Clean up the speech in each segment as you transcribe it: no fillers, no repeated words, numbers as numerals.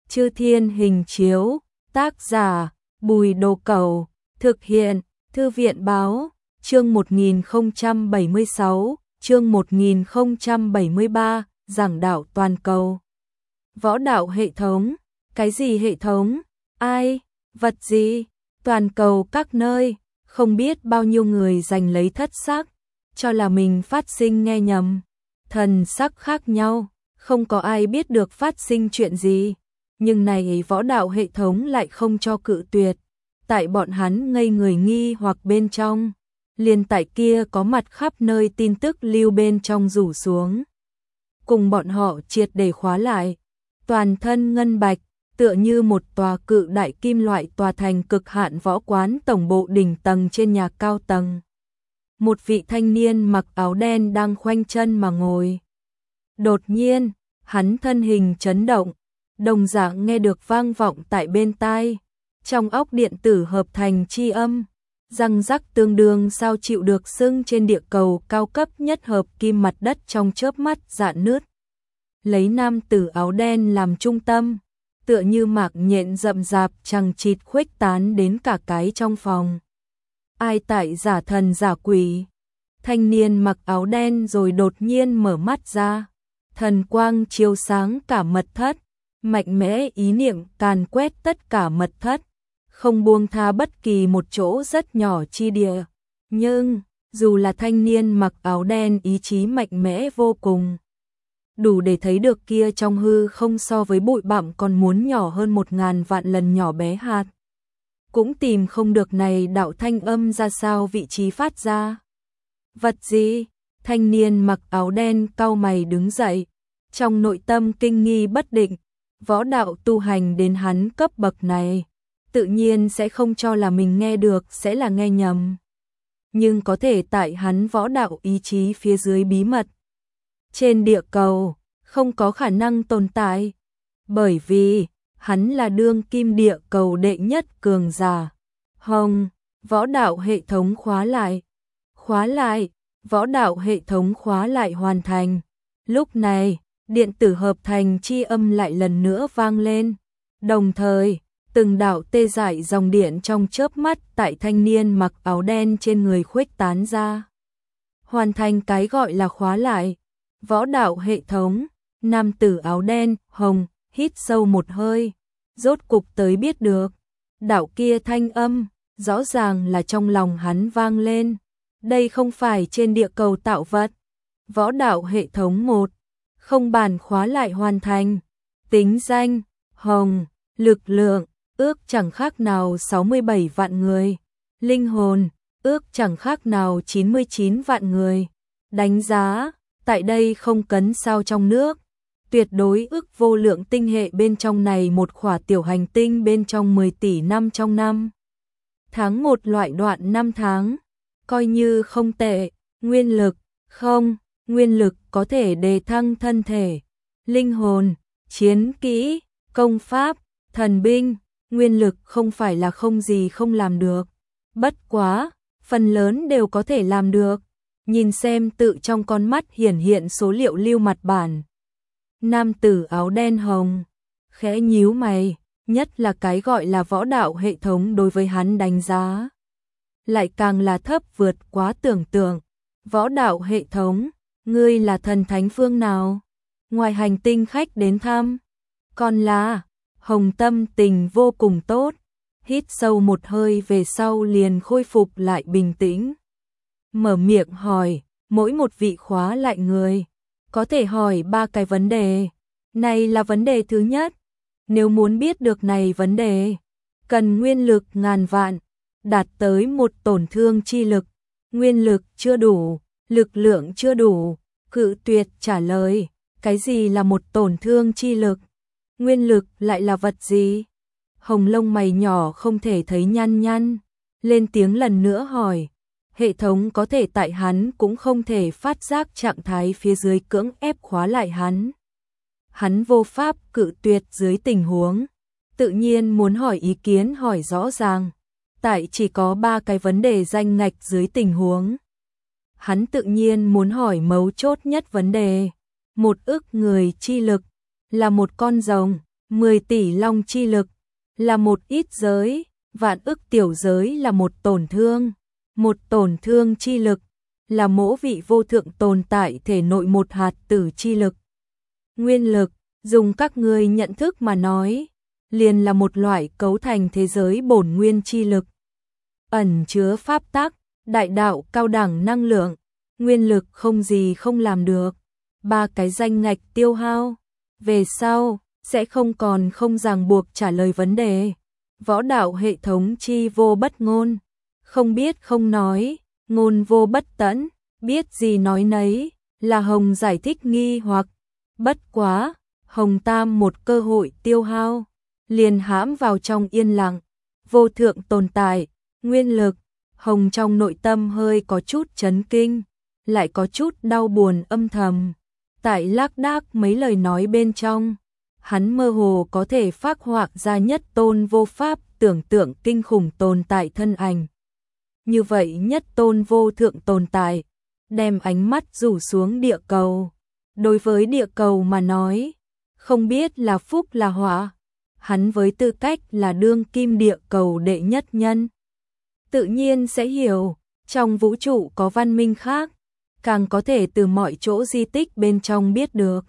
Chư Thiên Hình Chiếu, tác giả Bùi Đồ Cẩu, thực hiện Thư viện Báo, chương 1076, chương 1073, giảng đạo toàn cầu. Võ đạo hệ thống, cái gì hệ thống, ai, vật gì, toàn cầu các nơi, không biết bao nhiêu người giành lấy thất sắc, cho là mình phát sinh nghe nhầm, thần sắc khác nhau, không có ai biết được phát sinh chuyện gì, nhưng này võ đạo hệ thống lại không cho cự tuyệt, tại bọn hắn ngây người nghi hoặc bên trong, liền tại kia có mặt khắp nơi tin tức lưu bên trong rủ xuống. Cùng bọn họ triệt để khóa lại, toàn thân ngân bạch, tựa như một tòa cự đại kim loại tòa thành cực hạn võ quán tổng bộ đỉnh tầng trên nhà cao tầng. Một vị thanh niên mặc áo đen đang khoanh chân mà ngồi. Đột nhiên, hắn thân hình chấn động, đồng dạng nghe được vang vọng tại bên tai, trong óc điện tử hợp thành chi âm, răng rắc tương đương sao chịu được xưng trên địa cầu cao cấp nhất hợp kim mặt đất trong chớp mắt rạn nứt. Lấy nam tử áo đen làm trung tâm, tựa như mạc nhện rậm rạp chằng chịt khuếch tán đến cả cái trong phòng. Ai tại giả thần giả quỷ? Thanh niên mặc áo đen rồi đột nhiên mở mắt ra, thần quang chiếu sáng cả mật thất, mạnh mẽ ý niệm càn quét tất cả mật thất, không buông tha bất kỳ một chỗ rất nhỏ chi địa. Nhưng, dù là thanh niên mặc áo đen ý chí mạnh mẽ vô cùng, đủ để thấy được kia trong hư không so với bụi bặm còn muốn nhỏ hơn 1000 vạn lần nhỏ bé hạt. Cũng tìm không được này đạo thanh âm ra sao vị trí phát ra. Vật gì? Thanh niên mặc áo đen cau mày đứng dậy, trong nội tâm kinh nghi bất định, võ đạo tu hành đến hắn cấp bậc này, tự nhiên sẽ không cho là mình nghe được sẽ là nghe nhầm. Nhưng có thể tại hắn võ đạo ý chí phía dưới bí mật. Trên địa cầu, không có khả năng tồn tại, bởi vì hắn là đương kim địa cầu đệ nhất cường giả. Hồng, võ đạo hệ thống khóa lại, võ đạo hệ thống khóa lại hoàn thành. Lúc này, điện tử hợp thành chi âm lại lần nữa vang lên, đồng thời, từng đạo tê dại dòng điện trong chớp mắt tại thanh niên mặc áo đen trên người khuếch tán ra. Hoàn thành cái gọi là khóa lại, võ đạo hệ thống, nam tử áo đen, hồng, hít sâu một hơi, rốt cục tới biết được. Đạo kia thanh âm, rõ ràng là trong lòng hắn vang lên. Đây không phải trên địa cầu tạo vật. Võ đạo hệ thống 1, không bản khóa lại hoàn thành. Tính danh, hồng, lực lượng, ước chẳng khác nào 67 vạn người. Linh hồn, ước chẳng khác nào 99 vạn người. Đánh giá, tại đây không cấn sao trong nước. Tuyệt đối ước vô lượng tinh hệ bên trong này một khỏa tiểu hành tinh bên trong 10 tỷ năm trong năm. Tháng 1 loại đoạn 5 tháng, coi như không tệ. Nguyên lực, không, nguyên lực có thể đề thăng thân thể. Linh hồn, chiến kỹ, công pháp, thần binh, nguyên lực không phải là không gì không làm được. Bất quá, phần lớn đều có thể làm được. Nhìn xem tự trong con mắt hiển hiện số liệu lưu mặt bản. Nam tử áo đen hồng, khẽ nhíu mày, nhất là cái gọi là võ đạo hệ thống đối với hắn đánh giá. Lại càng là thấp vượt quá tưởng tượng. Võ đạo hệ thống, ngươi là thần thánh phương nào? Ngoài hành tinh khách đến thăm? Còn là, hồng tâm tình vô cùng tốt, hít sâu một hơi về sau liền khôi phục lại bình tĩnh. Mở miệng hỏi, mỗi một vị khóa lại người, có thể hỏi 3 cái vấn đề. Này là vấn đề thứ nhất. Nếu muốn biết được này vấn đề, cần nguyên lực ngàn vạn, đạt tới một tổn thương chi lực. Nguyên lực chưa đủ, lực lượng chưa đủ, cự tuyệt trả lời. Cái gì là một tổn thương chi lực? Nguyên lực lại là vật gì? Hồng lông mày nhỏ không thể thấy nhăn nhăn, lên tiếng lần nữa hỏi. Hệ thống có thể tại hắn cũng không thể phát giác trạng thái phía dưới cưỡng ép khóa lại hắn. Hắn vô pháp cự tuyệt dưới tình huống, tự nhiên muốn hỏi ý kiến hỏi rõ ràng. Tại chỉ có 3 cái vấn đề danh ngạch dưới tình huống. Hắn tự nhiên muốn hỏi mấu chốt nhất vấn đề. 1 ức người chi lực, là một con rồng, 10 tỷ long chi lực là một ít giới, vạn ức tiểu giới là một tổn thương. Một tổn thương chi lực là mỗi vị vô thượng tồn tại thể nội một hạt tử chi lực. Nguyên lực, dùng các ngươi nhận thức mà nói, liền là một loại cấu thành thế giới bổn nguyên chi lực. Ẩn chứa pháp tắc, đại đạo cao đẳng năng lượng, nguyên lực không gì không làm được. 3 cái danh ngạch tiêu hao, về sau sẽ không còn không ràng buộc trả lời vấn đề. Võ đạo hệ thống chi vô bất ngôn, không biết không nói, ngôn vô bất tẫn, biết gì nói nấy, là Hồng giải thích nghi hoặc. Bất quá, Hồng Tam một cơ hội tiêu hao, liền hãm vào trong yên lặng. Vô thượng tồn tại, nguyên lực, Hồng trong nội tâm hơi có chút chấn kinh, lại có chút đau buồn âm thầm. Tại lác đác mấy lời nói bên trong, hắn mơ hồ có thể phác họa ra nhất tôn vô pháp tưởng tượng kinh khủng tồn tại thân ảnh. Như vậy nhất tôn vô thượng tồn tại, đem ánh mắt rủ xuống địa cầu. Đối với địa cầu mà nói, không biết là phúc là họa, hắn với tư cách là đương kim địa cầu đệ nhất nhân. Tự nhiên sẽ hiểu, trong vũ trụ có văn minh khác, càng có thể từ mọi chỗ di tích bên trong biết được.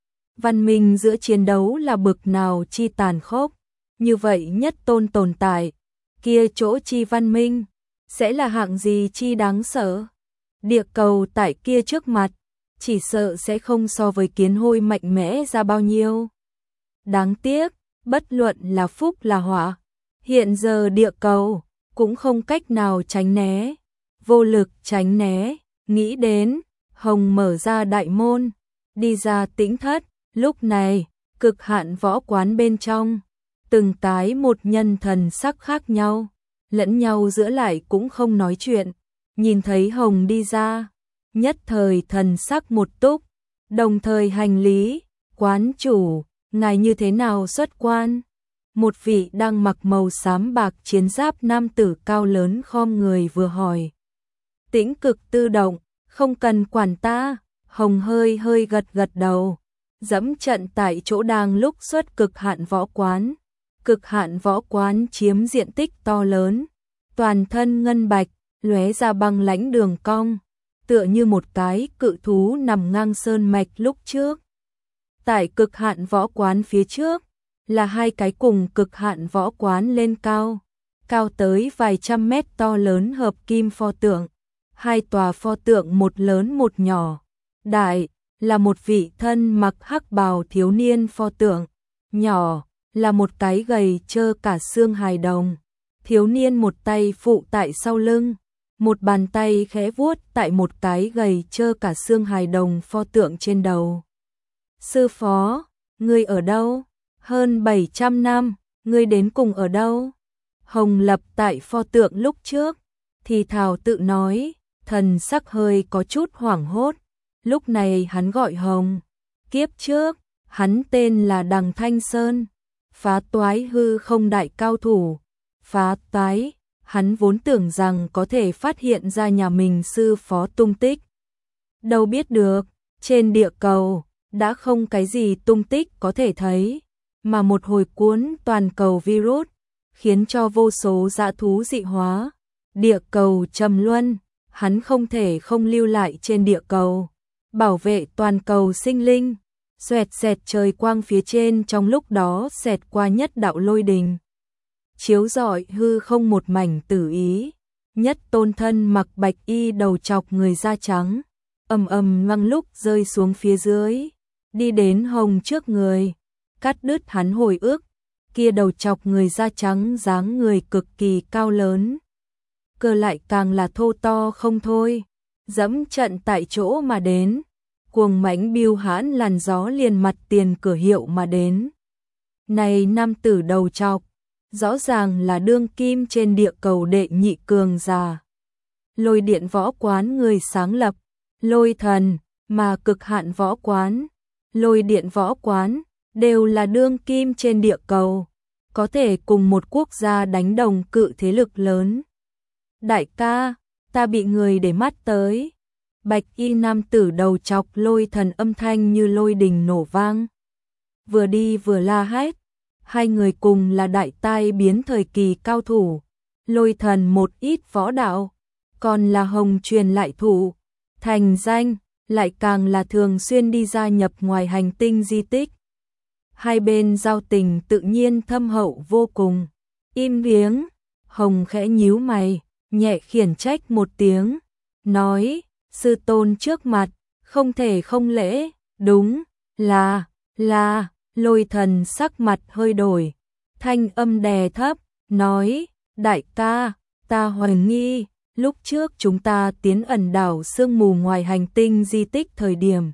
Văn minh giữa chiến đấu là bực nào chi tàn khốc, như vậy nhất tôn tồn tại, kia chỗ chi văn minh, sẽ là hạng gì chi đáng sợ. Địa cầu tại kia trước mặt, chỉ sợ sẽ không so với kiến hôi mạnh mẽ ra bao nhiêu. Đáng tiếc, bất luận là phúc là họa, hiện giờ địa cầu cũng không cách nào tránh né, vô lực tránh né. Nghĩ đến, Hồng mở ra đại môn, đi ra tĩnh thất. Lúc này, cực hạn võ quán bên trong, từng cái một nhân thần sắc khác nhau, lẫn nhau giữa lại cũng không nói chuyện. Nhìn thấy Hồng đi ra, nhất thời thần sắc một túc, đồng thời hành lý. Quán chủ, ngài như thế nào xuất quan? Một vị đang mặc màu xám bạc chiến giáp nam tử cao lớn khom người vừa hỏi. Tĩnh cực tự động, không cần quản ta. Hồng hơi gật gật đầu, dẫm trận tại chỗ đang lúc xuất cực hạn võ quán. Cực hạn võ quán chiếm diện tích to lớn, toàn thân ngân bạch, lóe ra băng lãnh đường cong, tựa như một cái cự thú nằm ngang sơn mạch lúc trước. Tại cực hạn võ quán phía trước, là 2 cái cùng cực hạn võ quán lên cao, cao tới vài trăm mét to lớn hợp kim pho tượng. 2 tòa pho tượng một lớn một nhỏ. Đại là một vị thân mặc hắc bào thiếu niên pho tượng, nhỏ là một cái gầy trơ cả xương hài đồng. Thiếu niên một tay phụ tại sau lưng, một bàn tay khẽ vuốt tại một cái gầy trơ cả xương hài đồng pho tượng trên đầu. Sư phó, ngươi ở đâu? Hơn 700 năm, ngươi đến cùng ở đâu? Hồng lập tại pho tượng lúc trước, thì thào tự nói, thần sắc hơi có chút hoảng hốt. Lúc này hắn gọi Hồng. Kiếp trước, hắn tên là Đằng Thanh Sơn, phá toái hư không đại cao thủ. Phá toái, hắn vốn tưởng rằng có thể phát hiện ra nhà mình sư phó tung tích. Đâu biết được, trên địa cầu, đã không cái gì tung tích có thể thấy, mà một hồi cuốn toàn cầu virus, khiến cho vô số dã thú dị hóa. Địa cầu trầm luân, hắn không thể không lưu lại trên địa cầu, bảo vệ toàn cầu sinh linh. Xoẹt xẹt trời quang phía trên trong lúc đó xẹt qua nhất đạo lôi đình, chiếu rọi hư không một mảnh tử ý. Nhất tôn thân mặc bạch y đầu chọc người da trắng, ầm ầm ngăng lúc rơi xuống phía dưới, đi đến Hồng trước người, cắt đứt hắn hồi ức. Kia đầu chọc người da trắng dáng người cực kỳ cao lớn, cơ lại càng là thô to không thôi, dẫm trận tại chỗ mà đến, cuồng mãnh biêu hãn làn gió liền mặt tiền cửa hiệu mà đến. Này nam tử đầu chọc, rõ ràng là đương kim trên địa cầu đệ nhị cường giả. Lôi điện võ quán người sáng lập, lôi thần, mà cực hạn võ quán, lôi điện võ quán, đều là đương kim trên địa cầu, có thể cùng một quốc gia đánh đồng cự thế lực lớn. Đại ca, ta bị người để mắt tới. Bạch y nam tử đầu chọc lôi thần âm thanh như lôi đình nổ vang. Vừa đi vừa la hét, Hai người cùng là đại tai biến thời kỳ cao thủ, Lôi Thần một ít võ đạo, còn là Hồng truyền lại thủ, thành danh, lại càng là thường xuyên đi gia nhập ngoài hành tinh di tích. Hai bên giao tình tự nhiên thâm hậu vô cùng. Im miếng, Hồng khẽ nhíu mày, nhẹ khiển trách một tiếng, nói, sư tôn trước mặt, không thể không lễ, đúng, là, Lôi Thần sắc mặt hơi đổi, thanh âm đè thấp, nói, đại ca, ta hoài nghi, lúc trước chúng ta tiến ẩn đảo sương mù ngoài hành tinh di tích thời điểm.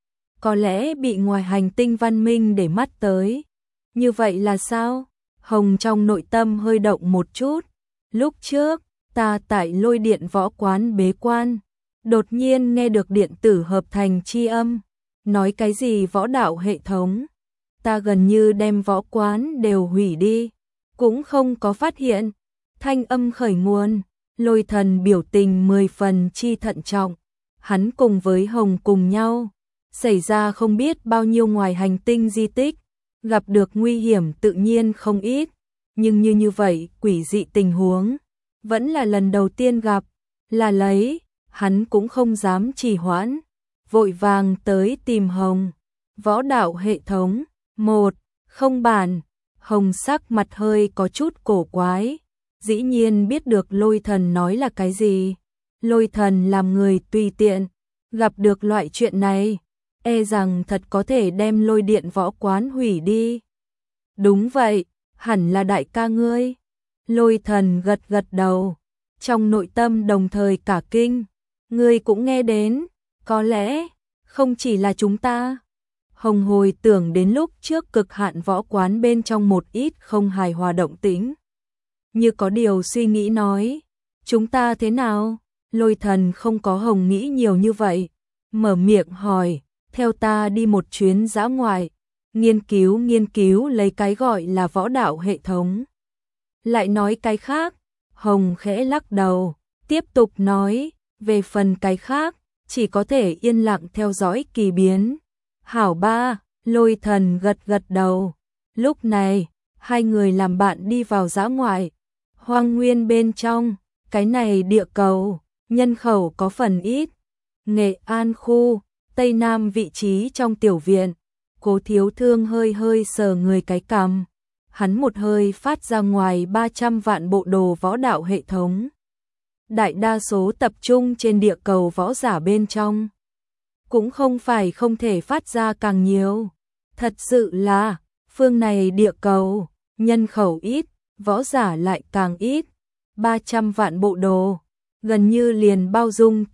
Có lẽ bị ngoài hành tinh văn minh để mắt tới. Như vậy là sao? Hồng trong nội tâm hơi động một chút. Lúc trước, ta tại lôi điện võ quán bế quan, đột nhiên nghe được điện tử hợp thành chi âm. Nói cái gì võ đạo hệ thống? Ta gần như đem võ quán đều hủy đi, cũng không có phát hiện. Thanh âm khởi nguồn, Lôi Thần biểu tình 10 phần chi thận trọng. Hắn cùng với Hồng cùng nhau, xảy ra không biết bao nhiêu ngoài hành tinh di tích, gặp được nguy hiểm tự nhiên không ít, nhưng như vậy quỷ dị tình huống, vẫn là lần đầu tiên gặp, là lấy, hắn cũng không dám trì hoãn, vội vàng tới tìm Hồng. Võ đạo hệ thống, 1, không bản. Hồng sắc mặt hơi có chút cổ quái, dĩ nhiên biết được Lôi Thần nói là cái gì. Lôi Thần làm người tùy tiện, gặp được loại chuyện này, e rằng thật có thể đem lôi điện võ quán hủy đi. Đúng vậy, hẳn là đại ca ngươi. Lôi Thần gật đầu, trong nội tâm đồng thời cả kinh. Ngươi cũng nghe đến, có lẽ, không chỉ là chúng ta. Hồng hồi tưởng đến lúc trước cực hạn võ quán bên trong một ít không hài hòa động tĩnh. Như có điều suy nghĩ nói, chúng ta thế nào? Lôi Thần không có Hồng nghĩ nhiều như vậy, mở miệng hỏi, theo ta đi một chuyến dã ngoại, nghiên cứu lấy cái gọi là võ đạo hệ thống. Lại nói cái khác, Hồng khẽ lắc đầu, tiếp tục nói, về phần cái khác, chỉ có thể yên lặng theo dõi kỳ biến. Hảo ba, Lôi Thần gật đầu. Lúc này, hai người làm bạn đi vào dã ngoại, hoang nguyên bên trong, cái này địa cầu, nhân khẩu có phần ít. Nghệ An khu, Tây Nam vị trí trong tiểu viện, Cố Thiếu Thương hơi sờ người cái cằm. Hắn một hơi phát ra ngoài 300 vạn bộ đồ võ đạo hệ thống. Đại đa số tập trung trên địa cầu võ giả bên trong. Cũng không phải không thể phát ra càng nhiều. Thật sự là, phương này địa cầu, nhân khẩu ít, võ giả lại càng ít. 300 vạn bộ đồ, gần như liền bao dung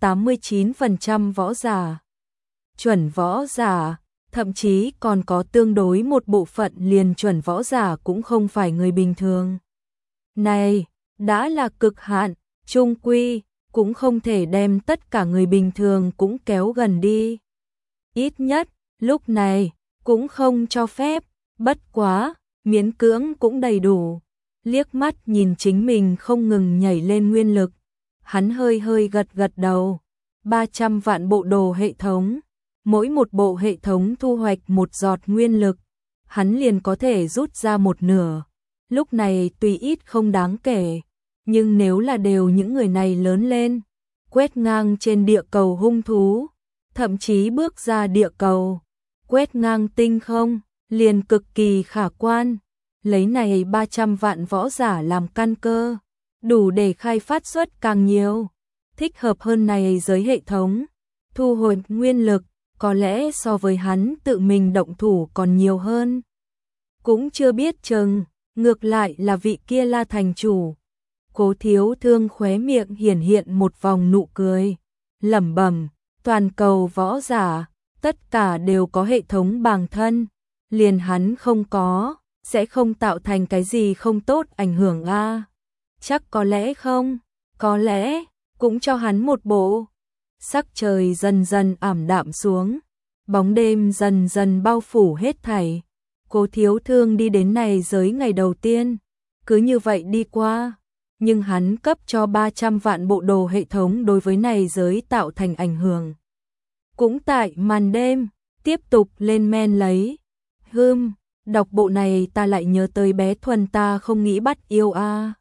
89% võ giả. Chuẩn võ giả, thậm chí còn có tương đối một bộ phận liền chuẩn võ giả cũng không phải người bình thường. Này, đã là cực hạn, chung quy, cũng không thể đem tất cả người bình thường cũng kéo gần đi. Ít nhất, lúc này, cũng không cho phép, bất quá, miễn cưỡng cũng đầy đủ. Liếc mắt nhìn chính mình không ngừng nhảy lên nguyên lực, hắn hơi gật đầu. 300 vạn bộ đồ hệ thống, mỗi một bộ hệ thống thu hoạch một giọt nguyên lực, hắn liền có thể rút ra một nửa. Lúc này tuy ít không đáng kể, nhưng nếu là đều những người này lớn lên, quét ngang trên địa cầu hung thú, thậm chí bước ra địa cầu, quét ngang tinh không, liền cực kỳ khả quan. Lấy này 300 vạn võ giả làm căn cơ, đủ để khai phát xuất càng nhiều, thích hợp hơn này giới hệ thống, thu hồi nguyên lực, có lẽ so với hắn tự mình động thủ còn nhiều hơn. Cũng chưa biết chừng, ngược lại là vị kia La thành chủ. Cố Thiếu Thương khóe miệng hiện một vòng nụ cười, lẩm bẩm, toàn cầu võ giả, tất cả đều có hệ thống bản thân, liền hắn không có, sẽ không tạo thành cái gì không tốt ảnh hưởng a. Chắc có lẽ không, có lẽ cũng cho hắn một bộ. Sắc trời dần dần ảm đạm xuống, bóng đêm dần dần bao phủ hết thảy. Cố Thiếu Thương đi đến này giới ngày đầu tiên, cứ như vậy đi qua, nhưng hắn cấp cho 300 vạn bộ đồ hệ thống đối với này giới tạo thành ảnh hưởng. Cũng tại màn đêm, tiếp tục lên men lấy. Đọc bộ này ta lại nhớ tới bé Thuần ta không nghĩ bắt yêu a.